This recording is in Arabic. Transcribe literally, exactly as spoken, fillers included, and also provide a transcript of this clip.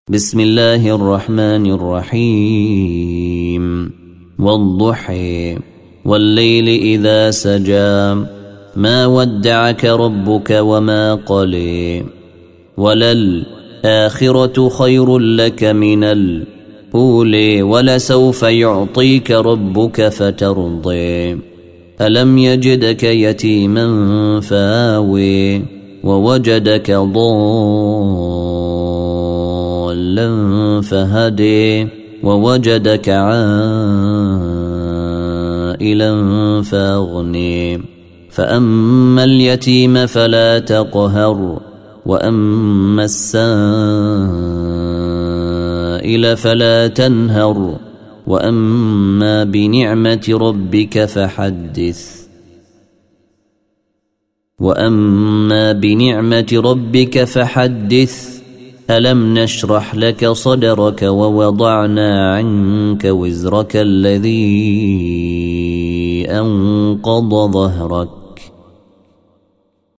بسم الله الرحمن الرحيم والضحى والليل إذا سجى ما ودعك ربك وما قلى وللآخرة خير لك من الأولى ولسوف يعطيك ربك فترضى ألم يجدك يتيما فآوى ووجدك ضالا فهدي ووجدك عائلا فاغني فأما اليتيم فلا تقهر وأما السائل فلا تنهر وأما بنعمة ربك فحدث وأما بنعمة ربك فحدث ألم نشرح لك صدرك ووضعنا عنك وزرك الذي أنقض ظهرك